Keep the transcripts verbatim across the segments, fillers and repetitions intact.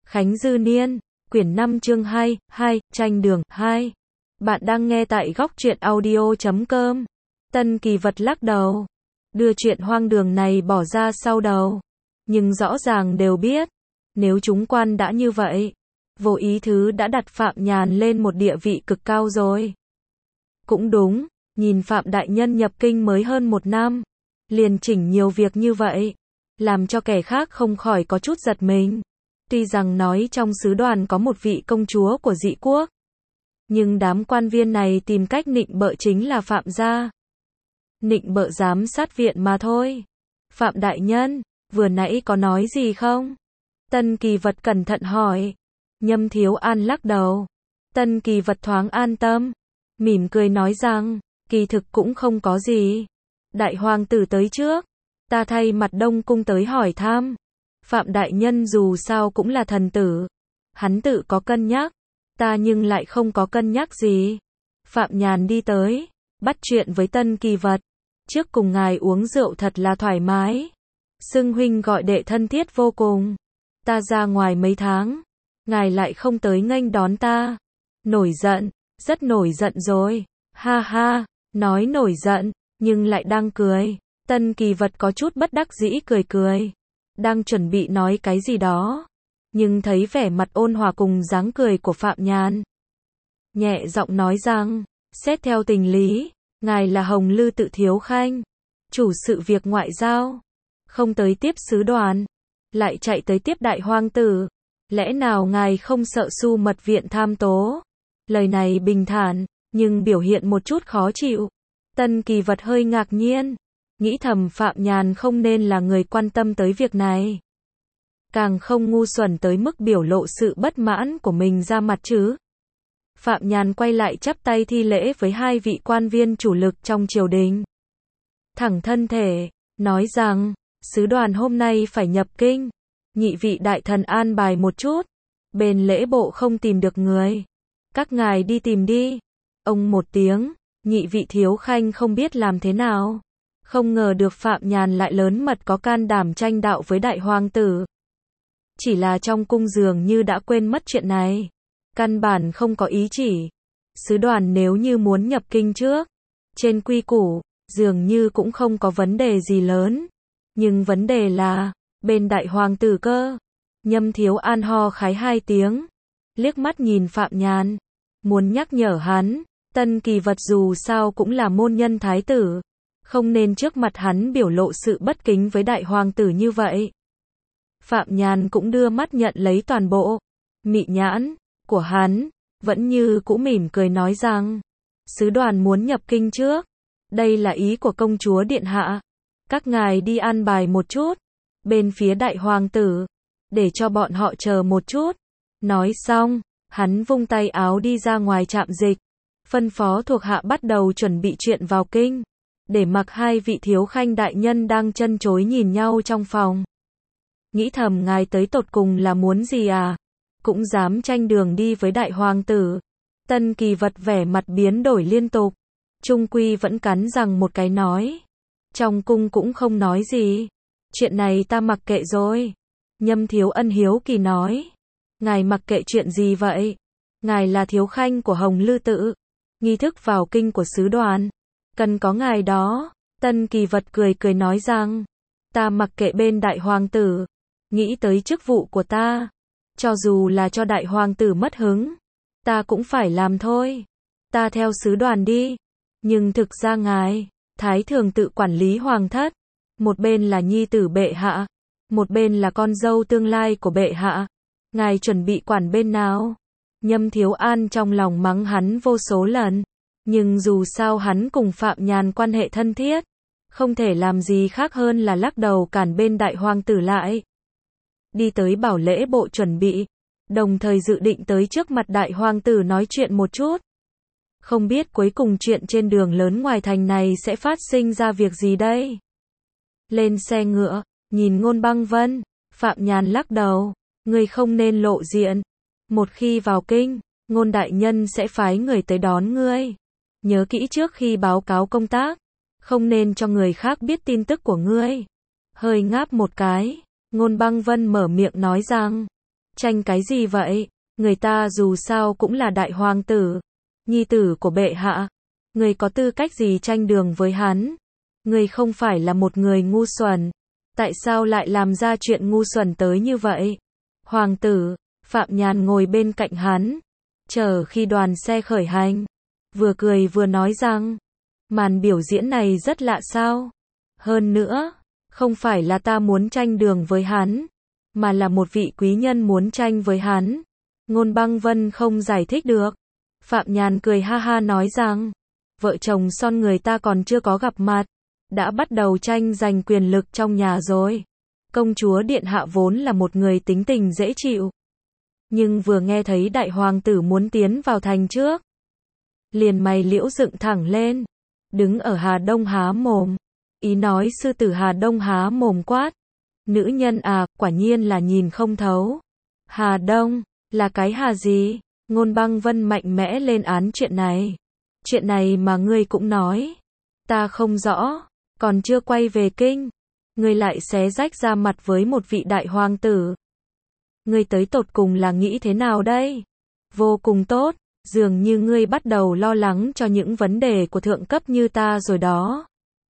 Khánh Dư Niên, quyển năm chương hai, hai, tranh đường, hai. Bạn đang nghe tại góc truyện audio chấm com. Tân Kỳ Vật lắc đầu, đưa chuyện hoang đường này bỏ ra sau đầu. Nhưng rõ ràng đều biết, nếu chúng quan đã như vậy, vô ý thứ đã đặt Phạm Nhàn lên một địa vị cực cao rồi. Cũng đúng, nhìn Phạm Đại Nhân nhập kinh mới hơn một năm, liền chỉnh nhiều việc như vậy, làm cho kẻ khác không khỏi có chút giật mình. Tuy rằng nói trong sứ đoàn có một vị công chúa của dị quốc, nhưng đám quan viên này tìm cách nịnh bợ chính là Phạm gia. Nịnh bợ giám sát viện mà thôi. Phạm Đại Nhân, vừa nãy có nói gì không? Tân Kỳ Vật cẩn thận hỏi. Nhâm Thiếu An lắc đầu. Tân Kỳ Vật thoáng an tâm, mỉm cười nói rằng, kỳ thực cũng không có gì. Đại hoàng tử tới trước, ta thay mặt Đông Cung tới hỏi thăm. Phạm Đại Nhân dù sao cũng là thần tử, hắn tự có cân nhắc, ta nhưng lại không có cân nhắc gì. Phạm Nhàn đi tới, bắt chuyện với Tân Kỳ Vật. Trước cùng ngài uống rượu thật là thoải mái. Xưng huynh gọi đệ thân thiết vô cùng. Ta ra ngoài mấy tháng, ngài lại không tới nghênh đón ta. Nổi giận, rất nổi giận rồi. Ha ha, nói nổi giận, nhưng lại đang cười. Tân Kỳ Vật có chút bất đắc dĩ cười cười. Đang chuẩn bị nói cái gì đó, nhưng thấy vẻ mặt ôn hòa cùng dáng cười của Phạm Nhàn, nhẹ giọng nói rằng, xét theo tình lý, ngài là Hồng Lư Tự thiếu khanh, chủ sự việc ngoại giao, không tới tiếp sứ đoàn, lại chạy tới tiếp đại hoàng tử, lẽ nào ngài không sợ Su Mật viện tham tố? Lời này bình thản, nhưng biểu hiện một chút khó chịu. Tân Kỳ Vật hơi ngạc nhiên, nghĩ thầm Phạm Nhàn không nên là người quan tâm tới việc này. Càng không ngu xuẩn tới mức biểu lộ sự bất mãn của mình ra mặt chứ. Phạm Nhàn quay lại chắp tay thi lễ với hai vị quan viên chủ lực trong triều đình. Thẳng thân thể, nói rằng, sứ đoàn hôm nay phải nhập kinh. Nhị vị đại thần an bài một chút. Bên lễ bộ không tìm được người. Các ngài đi tìm đi. Ông một tiếng, nhị vị thiếu khanh không biết làm thế nào. Không ngờ được Phạm Nhàn lại lớn mật có can đảm tranh đạo với đại hoàng tử. Chỉ là trong cung dường như đã quên mất chuyện này. Căn bản không có ý chỉ. Sứ đoàn nếu như muốn nhập kinh trước, trên quy củ, dường như cũng không có vấn đề gì lớn. Nhưng vấn đề là, bên đại hoàng tử cơ. Nhâm Thiếu An ho khái hai tiếng, liếc mắt nhìn Phạm Nhàn, muốn nhắc nhở hắn, Tân Kỳ Vật dù sao cũng là môn nhân thái tử. Không nên trước mặt hắn biểu lộ sự bất kính với đại hoàng tử như vậy. Phạm Nhàn cũng đưa mắt nhận lấy toàn bộ mị nhãn của hắn, vẫn như cũ mỉm cười nói rằng, sứ đoàn muốn nhập kinh trước, đây là ý của công chúa điện hạ, các ngài đi an bài một chút, bên phía đại hoàng tử, để cho bọn họ chờ một chút. Nói xong, hắn vung tay áo đi ra ngoài trạm dịch, phân phó thuộc hạ bắt đầu chuẩn bị chuyện vào kinh. Để mặc hai vị thiếu khanh đại nhân đang chân chối nhìn nhau trong phòng. Nghĩ thầm ngài tới tột cùng là muốn gì à? Cũng dám tranh đường đi với đại hoàng tử. Tân Kỳ Vật vẻ mặt biến đổi liên tục. Trung quy vẫn cắn răng một cái nói. Trong cung cũng không nói gì. Chuyện này ta mặc kệ rồi. Nhâm Thiếu Ân hiếu kỳ nói. Ngài mặc kệ chuyện gì vậy? Ngài là thiếu khanh của Hồng Lư Tự. Nghi thức vào kinh của sứ đoàn cần có ngài đó. Tân Kỳ Vật cười cười nói rằng, ta mặc kệ bên đại hoàng tử, nghĩ tới chức vụ của ta, cho dù là cho đại hoàng tử mất hứng, ta cũng phải làm thôi. Ta theo sứ đoàn đi. Nhưng thực ra ngài, thái thường tự quản lý hoàng thất, một bên là nhi tử bệ hạ, một bên là con dâu tương lai của bệ hạ. Ngài chuẩn bị quản bên nào? Nhâm Thiếu An trong lòng mắng hắn vô số lần. Nhưng dù sao hắn cùng Phạm Nhàn quan hệ thân thiết, không thể làm gì khác hơn là lắc đầu cản bên đại hoàng tử lại. Đi tới bảo lễ bộ chuẩn bị, đồng thời dự định tới trước mặt đại hoàng tử nói chuyện một chút. Không biết cuối cùng chuyện trên đường lớn ngoài thành này sẽ phát sinh ra việc gì đây? Lên xe ngựa, nhìn Ngôn Băng Vân, Phạm Nhàn lắc đầu, ngươi không nên lộ diện. Một khi vào kinh, Ngôn đại nhân sẽ phái người tới đón ngươi. Nhớ kỹ trước khi báo cáo công tác, không nên cho người khác biết tin tức của ngươi. Hơi ngáp một cái, Ngôn Băng Vân mở miệng nói rằng, Tranh cái gì vậy? Người ta dù sao cũng là đại hoàng tử, nhi tử của bệ hạ. Người có tư cách gì tranh đường với hắn? Người không phải là một người ngu xuẩn. Tại sao lại làm ra chuyện ngu xuẩn tới như vậy? Hoàng tử, Phạm Nhàn ngồi bên cạnh hắn, chờ khi đoàn xe khởi hành, vừa cười vừa nói rằng, màn biểu diễn này rất lạ sao? Hơn nữa, không phải là ta muốn tranh đường với hắn, mà là một vị quý nhân muốn tranh với hắn. Ngôn Băng Vân không giải thích được. Phạm Nhàn cười ha ha nói rằng, vợ chồng son người ta còn chưa có gặp mặt, đã bắt đầu tranh giành quyền lực trong nhà rồi. Công chúa điện hạ vốn là một người tính tình dễ chịu, nhưng vừa nghe thấy đại hoàng tử muốn tiến vào thành trước, liền mày liễu dựng thẳng lên, đứng ở Hà Đông há mồm, ý nói sư tử Hà Đông há mồm quát, nữ nhân à, quả nhiên là nhìn không thấu. Hà Đông, là cái hà gì? Ngôn Băng Vân mạnh mẽ lên án chuyện này. Chuyện này mà ngươi cũng nói. Ta không rõ, còn chưa quay về kinh, ngươi lại xé rách ra mặt với một vị đại hoàng tử. Ngươi tới tột cùng là nghĩ thế nào đây? Vô cùng tốt, dường như ngươi bắt đầu lo lắng cho những vấn đề của thượng cấp như ta rồi đó.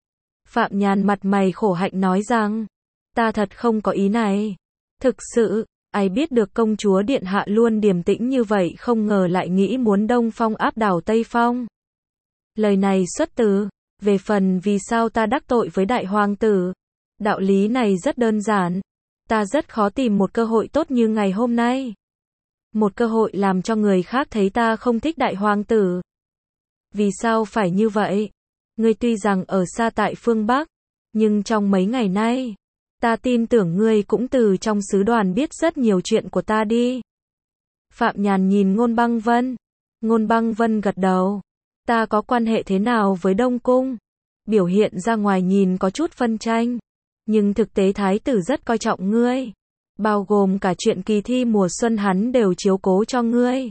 Phạm Nhàn mặt mày khổ hạnh nói rằng, ta thật không có ý này. Thực sự, ai biết được công chúa điện hạ luôn điềm tĩnh như vậy không ngờ lại nghĩ muốn Đông Phong áp đảo Tây Phong. Lời này xuất từ, về phần vì sao ta đắc tội với đại hoàng tử. Đạo lý này rất đơn giản. Ta rất khó tìm một cơ hội tốt như ngày hôm nay. Một cơ hội làm cho người khác thấy ta không thích đại hoàng tử. Vì sao phải như vậy? Ngươi tuy rằng ở xa tại phương Bắc, nhưng trong mấy ngày nay, ta tin tưởng ngươi cũng từ trong sứ đoàn biết rất nhiều chuyện của ta đi. Phạm Nhàn nhìn Ngôn Băng Vân. Ngôn Băng Vân gật đầu. Ta có quan hệ thế nào với Đông Cung? Biểu hiện ra ngoài nhìn có chút phân tranh, nhưng thực tế thái tử rất coi trọng ngươi. Bao gồm cả chuyện kỳ thi mùa xuân hắn đều chiếu cố cho ngươi.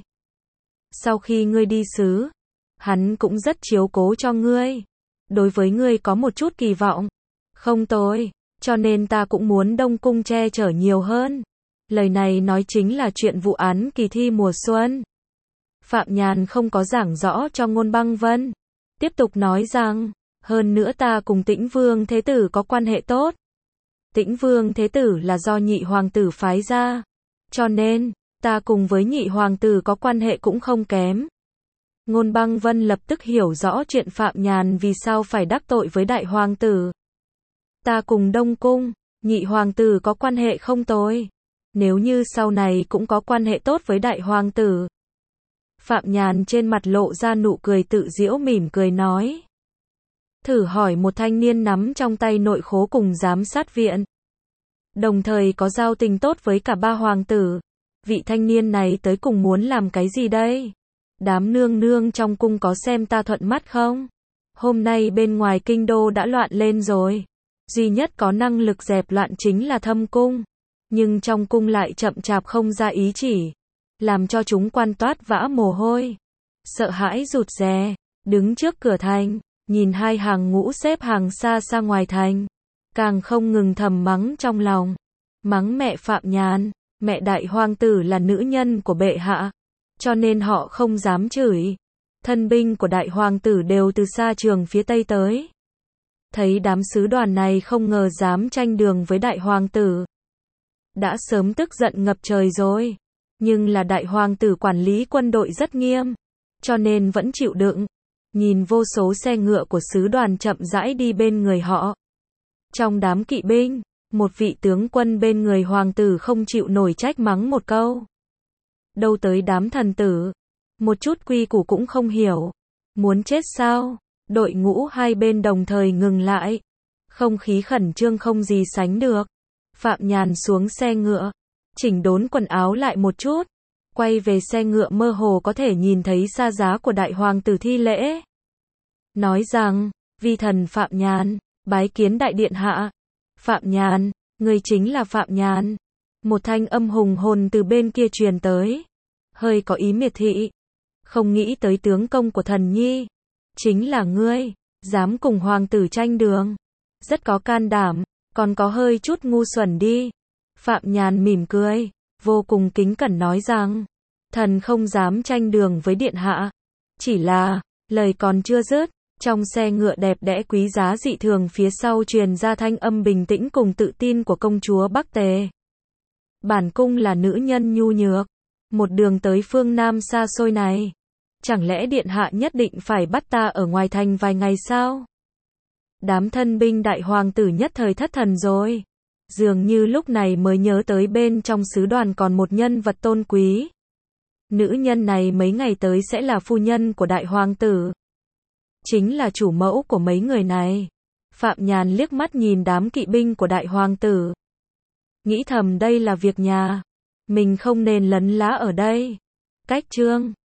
Sau khi ngươi đi sứ, hắn cũng rất chiếu cố cho ngươi. Đối với ngươi có một chút kỳ vọng. Không tồi, cho nên ta cũng muốn Đông Cung che chở nhiều hơn. Lời này nói chính là chuyện vụ án kỳ thi mùa xuân. Phạm Nhàn không có giảng rõ cho Ngôn Băng Vân. Tiếp tục nói rằng, hơn nữa ta cùng Tĩnh Vương Thế Tử có quan hệ tốt. Tĩnh Vương Thế Tử là do nhị hoàng tử phái ra. Cho nên, ta cùng với nhị hoàng tử có quan hệ cũng không kém. Ngôn Băng Vân lập tức hiểu rõ chuyện Phạm Nhàn vì sao phải đắc tội với đại hoàng tử. Ta cùng Đông Cung, nhị hoàng tử có quan hệ không tồi. Nếu như sau này cũng có quan hệ tốt với đại hoàng tử. Phạm Nhàn trên mặt lộ ra nụ cười tự giễu mỉm cười nói. Thử hỏi một thanh niên nắm trong tay nội khố cùng giám sát viện, đồng thời có giao tình tốt với cả ba hoàng tử. Vị thanh niên này tới cùng muốn làm cái gì đây? Đám nương nương trong cung có xem ta thuận mắt không? Hôm nay bên ngoài kinh đô đã loạn lên rồi. Duy nhất có năng lực dẹp loạn chính là Thâm Cung. Nhưng trong cung lại chậm chạp không ra ý chỉ. Làm cho chúng quan toát vã mồ hôi. Sợ hãi rụt rè, đứng trước cửa thành, nhìn hai hàng ngũ xếp hàng xa xa ngoài thành. Càng không ngừng thầm mắng trong lòng. Mắng mẹ Phạm Nhàn, mẹ đại hoàng tử là nữ nhân của bệ hạ. Cho nên họ không dám chửi. Thân binh của đại hoàng tử đều từ xa trường phía tây tới. Thấy đám sứ đoàn này không ngờ dám tranh đường với đại hoàng tử. Đã sớm tức giận ngập trời rồi. Nhưng là đại hoàng tử quản lý quân đội rất nghiêm. Cho nên vẫn chịu đựng. Nhìn vô số xe ngựa của sứ đoàn chậm rãi đi bên người họ. Trong đám kỵ binh, một vị tướng quân bên người hoàng tử không chịu nổi trách mắng một câu. Đâu tới đám thần tử. Một chút quy củ cũng không hiểu. Muốn chết sao? Đội ngũ hai bên đồng thời ngừng lại. Không khí khẩn trương không gì sánh được. Phạm Nhàn xuống xe ngựa. Chỉnh đốn quần áo lại một chút. Quay về xe ngựa mơ hồ có thể nhìn thấy xa giá của đại hoàng tử thi lễ. Nói rằng, vi thần Phạm Nhàn, bái kiến đại điện hạ. Phạm Nhàn, người chính là Phạm Nhàn. Một thanh âm hùng hồn từ bên kia truyền tới. Hơi có ý miệt thị. Không nghĩ tới tướng công của thần nhi. Chính là ngươi, dám cùng hoàng tử tranh đường. Rất có can đảm, còn có hơi chút ngu xuẩn đi. Phạm Nhàn mỉm cười, vô cùng kính cẩn nói rằng, thần không dám tranh đường với điện hạ. Chỉ là, lời còn chưa dứt, trong xe ngựa đẹp đẽ quý giá dị thường phía sau truyền ra thanh âm bình tĩnh cùng tự tin của công chúa Bắc Tề. Bản cung là nữ nhân nhu nhược, một đường tới phương Nam xa xôi này. Chẳng lẽ điện hạ nhất định phải bắt ta ở ngoài thành vài ngày sao? Đám thân binh đại hoàng tử nhất thời thất thần rồi. Dường như lúc này mới nhớ tới bên trong sứ đoàn còn một nhân vật tôn quý. Nữ nhân này mấy ngày tới sẽ là phu nhân của đại hoàng tử. Chính là chủ mẫu của mấy người này. Phạm Nhàn liếc mắt nhìn đám kỵ binh của đại hoàng tử. Nghĩ thầm đây là việc nhà. Mình không nên lấn lá ở đây. Cách chương